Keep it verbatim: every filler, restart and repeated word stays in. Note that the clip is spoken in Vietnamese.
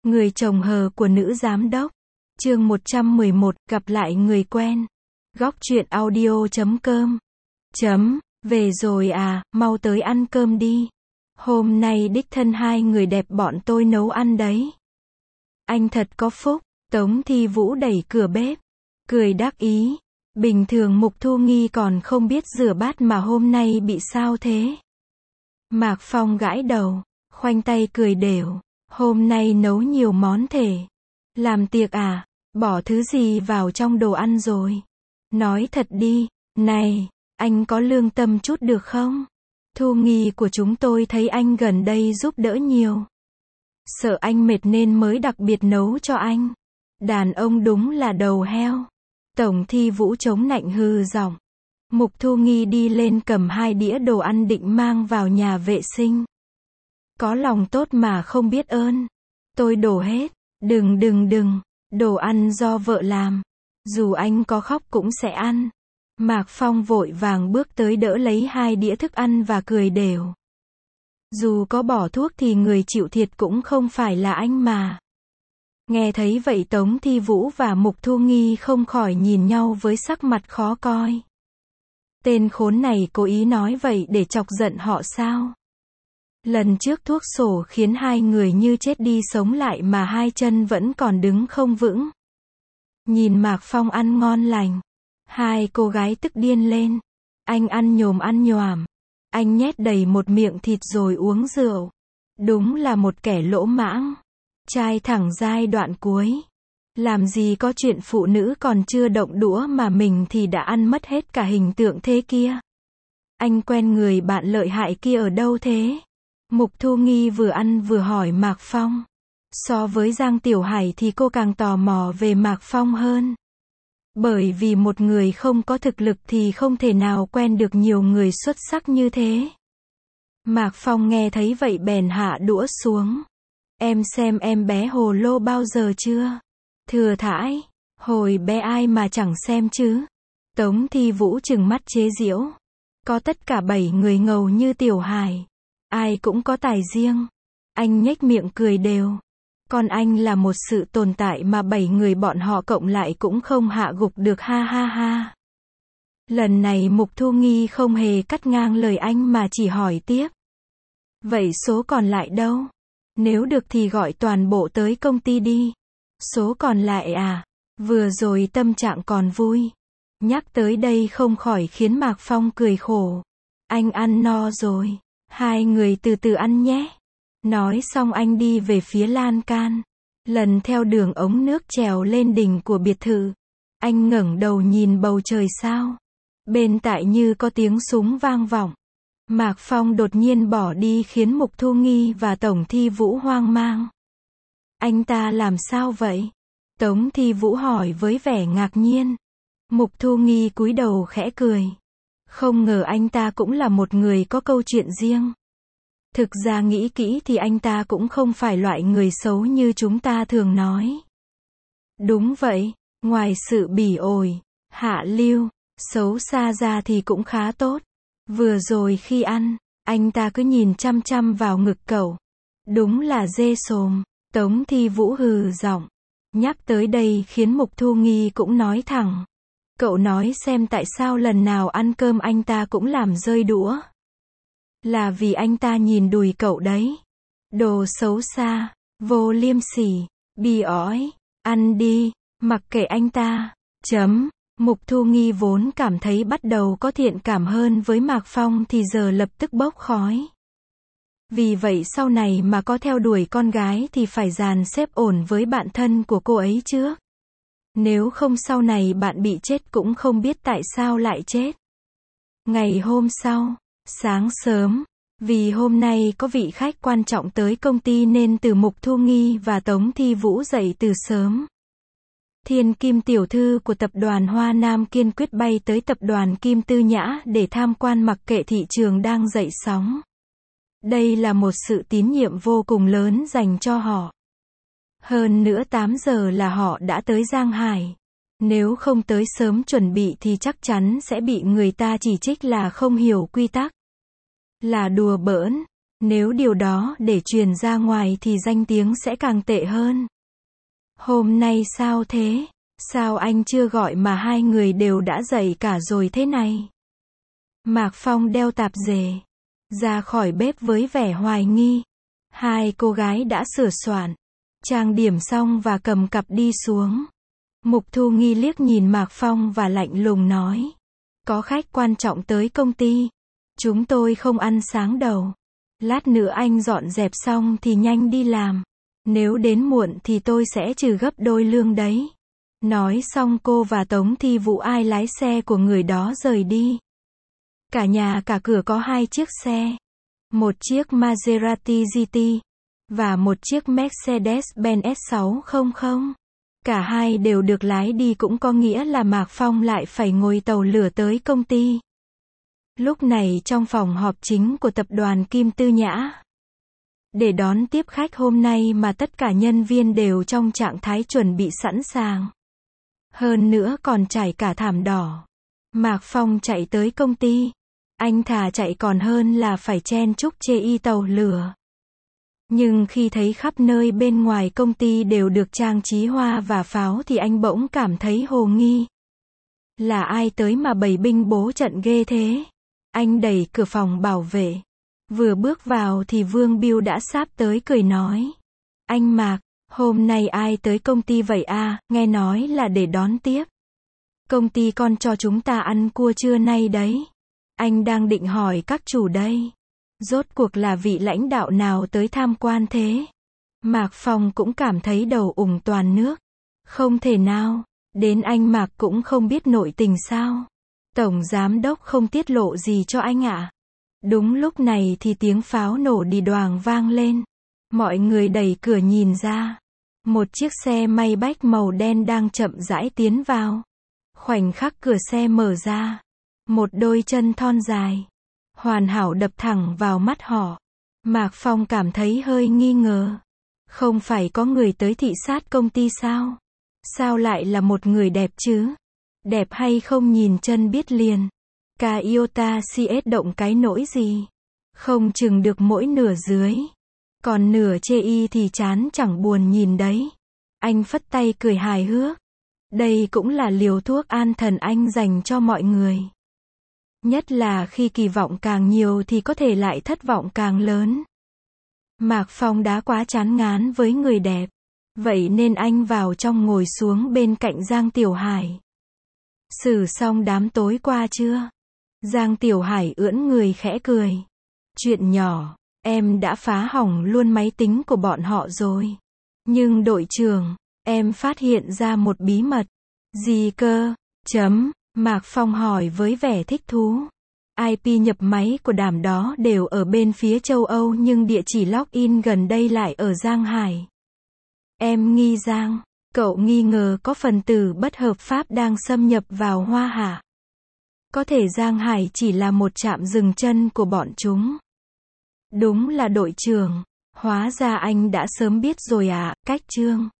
Người chồng hờ của nữ giám đốc. Chương một trăm mười một, gặp lại người quen. Góc truyện audio chấm com. Chấm, về rồi à, mau tới ăn cơm đi. Hôm nay đích thân hai người đẹp bọn tôi nấu ăn đấy. Anh thật có phúc. Tống Thi Vũ đẩy cửa bếp, cười đắc ý. Bình thường Mục Thu Nghi còn không biết rửa bát mà hôm nay bị sao thế? Mạc Phong gãi đầu, khoanh tay cười đều. Hôm nay nấu nhiều món thể. Làm tiệc à? Bỏ thứ gì vào trong đồ ăn rồi? Nói thật đi, này, anh có lương tâm chút được không? Thu Nghi của chúng tôi thấy anh gần đây giúp đỡ nhiều. Sợ anh mệt nên mới đặc biệt nấu cho anh. Đàn ông đúng là đầu heo. Tổng Thi Vũ chống nạnh hừ giọng. Mục Thu Nghi đi lên cầm hai đĩa đồ ăn định mang vào nhà vệ sinh. Có lòng tốt mà không biết ơn. Tôi đổ hết. Đừng đừng đừng. Đồ ăn do vợ làm. Dù anh có khóc cũng sẽ ăn. Mạc Phong vội vàng bước tới đỡ lấy hai đĩa thức ăn và cười đều. Dù có bỏ thuốc thì người chịu thiệt cũng không phải là anh mà. Nghe thấy vậy Tống Thi Vũ và Mục Thu Nghi không khỏi nhìn nhau với sắc mặt khó coi. Tên khốn này cố ý nói vậy để chọc giận họ sao? Lần trước thuốc sổ khiến hai người như chết đi sống lại mà hai chân vẫn còn đứng không vững. Nhìn Mạc Phong ăn ngon lành. Hai cô gái tức điên lên. Anh ăn nhồm ăn nhoàm. Anh nhét đầy một miệng thịt rồi uống rượu. Đúng là một kẻ lỗ mãng. Trai thẳng giai đoạn cuối. Làm gì có chuyện phụ nữ còn chưa động đũa mà mình thì đã ăn mất hết cả hình tượng thế kia. Anh quen người bạn lợi hại kia ở đâu thế? Mục Thu Nghi vừa ăn vừa hỏi Mạc Phong. So với Giang Tiểu Hải thì cô càng tò mò về Mạc Phong hơn. Bởi vì một người không có thực lực thì không thể nào quen được nhiều người xuất sắc như thế. Mạc Phong nghe thấy vậy bèn hạ đũa xuống. Em xem em bé Hồ Lô bao giờ chưa? Thừa thãi, hồi bé ai mà chẳng xem chứ? Tống Thi Vũ trừng mắt chế giễu. Có tất cả bảy người ngầu như Tiểu Hải. Ai cũng có tài riêng. Anh nhếch miệng cười đều. Còn anh là một sự tồn tại mà bảy người bọn họ cộng lại cũng không hạ gục được ha ha ha. Lần này Mục Thu Nghi không hề cắt ngang lời anh mà chỉ hỏi tiếp. Vậy số còn lại đâu? Nếu được thì gọi toàn bộ tới công ty đi. Số còn lại à? Vừa rồi tâm trạng còn vui. Nhắc tới đây không khỏi khiến Mạc Phong cười khổ. Anh ăn no rồi. Hai người từ từ ăn nhé. Nói xong anh đi về phía lan can. Lần theo đường ống nước trèo lên đỉnh của biệt thự. Anh ngẩng đầu nhìn bầu trời sao. Bên tại như có tiếng súng vang vọng. Mạc Phong đột nhiên bỏ đi khiến Mục Thu Nghi và Tổng Thi Vũ hoang mang. Anh ta làm sao vậy? Tống Thi Vũ hỏi với vẻ ngạc nhiên. Mục Thu Nghi cúi đầu khẽ cười. Không ngờ anh ta cũng là một người có câu chuyện riêng. Thực ra nghĩ kỹ thì anh ta cũng không phải loại người xấu như chúng ta thường nói. Đúng vậy, ngoài sự bỉ ổi, hạ lưu, xấu xa ra thì cũng khá tốt. Vừa rồi khi ăn, anh ta cứ nhìn chăm chăm vào ngực cậu. Đúng là dê xồm. Tống Thi Vũ hừ giọng. Nhắc tới đây khiến Mục Thu Nghi cũng nói thẳng. Cậu nói xem tại sao lần nào ăn cơm anh ta cũng làm rơi đũa. Là vì anh ta nhìn đùi cậu đấy. Đồ xấu xa, vô liêm sỉ, bỉ ổi, ăn đi, mặc kệ anh ta. Chấm. Mục Thu Nghi vốn cảm thấy bắt đầu có thiện cảm hơn với Mạc Phong thì giờ lập tức bốc khói. Vì vậy sau này mà có theo đuổi con gái thì phải dàn xếp ổn với bạn thân của cô ấy trước. Nếu không sau này bạn bị chết cũng không biết tại sao lại chết. Ngày hôm sau, sáng sớm, vì hôm nay có vị khách quan trọng tới công ty nên từ Mục Thu Nghi và Tống Thi Vũ dậy từ sớm. Thiên Kim tiểu thư của tập đoàn Hoa Nam kiên quyết bay tới tập đoàn Kim Tư Nhã để tham quan mặc kệ thị trường đang dậy sóng. Đây là một sự tín nhiệm vô cùng lớn dành cho họ. Hơn nữa tám giờ là họ đã tới Giang Hải. Nếu không tới sớm chuẩn bị thì chắc chắn sẽ bị người ta chỉ trích là không hiểu quy tắc. Là đùa bỡn. Nếu điều đó để truyền ra ngoài thì danh tiếng sẽ càng tệ hơn. Hôm nay sao thế? Sao anh chưa gọi mà hai người đều đã dậy cả rồi thế này? Mạc Phong đeo tạp dề ra khỏi bếp với vẻ hoài nghi. Hai cô gái đã sửa soạn, trang điểm xong và cầm cặp đi xuống. Mục Thu Nghi liếc nhìn Mạc Phong và lạnh lùng nói. Có khách quan trọng tới công ty. Chúng tôi không ăn sáng đầu. Lát nữa anh dọn dẹp xong thì nhanh đi làm. Nếu đến muộn thì tôi sẽ trừ gấp đôi lương đấy. Nói xong cô và Tống Thi Vũ ai lái xe của người đó rời đi. Cả nhà cả cửa có hai chiếc xe. Một chiếc Maserati giê tê và một chiếc Mercedes-Benz S sáu trăm. Cả hai đều được lái đi, cũng có nghĩa là Mạc Phong lại phải ngồi tàu lửa tới công ty. Lúc này trong phòng họp chính của tập đoàn Kim Tư Nhã, để đón tiếp khách hôm nay mà tất cả nhân viên đều trong trạng thái chuẩn bị sẵn sàng. Hơn nữa còn trải cả thảm đỏ. Mạc Phong chạy tới công ty. Anh thà chạy còn hơn là phải chen chúc chê y tàu lửa. Nhưng khi thấy khắp nơi bên ngoài công ty đều được trang trí hoa và pháo thì anh bỗng cảm thấy hồ nghi. Là ai tới mà bày binh bố trận ghê thế? Anh đẩy cửa phòng bảo vệ. Vừa bước vào thì Vương Biêu đã sáp tới cười nói. Anh Mạc, hôm nay ai tới công ty vậy à, nghe nói là để đón tiếp. Công ty con cho chúng ta ăn cua trưa nay đấy. Anh đang định hỏi các chủ đây. Rốt cuộc là vị lãnh đạo nào tới tham quan thế? Mạc Phong cũng cảm thấy đầu ủng toàn nước. Không thể nào, đến anh Mạc cũng không biết nội tình sao? Tổng giám đốc không tiết lộ gì cho anh ạ? À? Đúng lúc này thì tiếng pháo nổ đi đoàng vang lên. Mọi người đẩy cửa nhìn ra. Một chiếc xe may bách màu đen đang chậm rãi tiến vào. Khoảnh khắc cửa xe mở ra, một đôi chân thon dài, hoàn hảo đập thẳng vào mắt họ. Mạc Phong cảm thấy hơi nghi ngờ. Không phải có người tới thị sát công ty sao? Sao lại là một người đẹp chứ? Đẹp hay không nhìn chân biết liền. Cả iota xê ét động cái nỗi gì? Không chừng được mỗi nửa dưới. Còn nửa chê y thì chán chẳng buồn nhìn đấy. Anh phất tay cười hài hước. Đây cũng là liều thuốc an thần anh dành cho mọi người. Nhất là khi kỳ vọng càng nhiều thì có thể lại thất vọng càng lớn. Mạc Phong đã quá chán ngán với người đẹp. Vậy nên anh vào trong ngồi xuống bên cạnh Giang Tiểu Hải. Xử xong đám tối qua chưa? Giang Tiểu Hải ưỡn người khẽ cười. Chuyện nhỏ, em đã phá hỏng luôn máy tính của bọn họ rồi. Nhưng đội trưởng, em phát hiện ra một bí mật. Gì cơ? Chấm. Mạc Phong hỏi với vẻ thích thú. i pê nhập máy của đám đó đều ở bên phía châu Âu nhưng địa chỉ login gần đây lại ở Giang Hải. Em nghi Giang, cậu nghi ngờ có phần tử bất hợp pháp đang xâm nhập vào Hoa Hạ. Có thể Giang Hải chỉ là một trạm dừng chân của bọn chúng. Đúng là đội trưởng, hóa ra anh đã sớm biết rồi à, Cách Trương.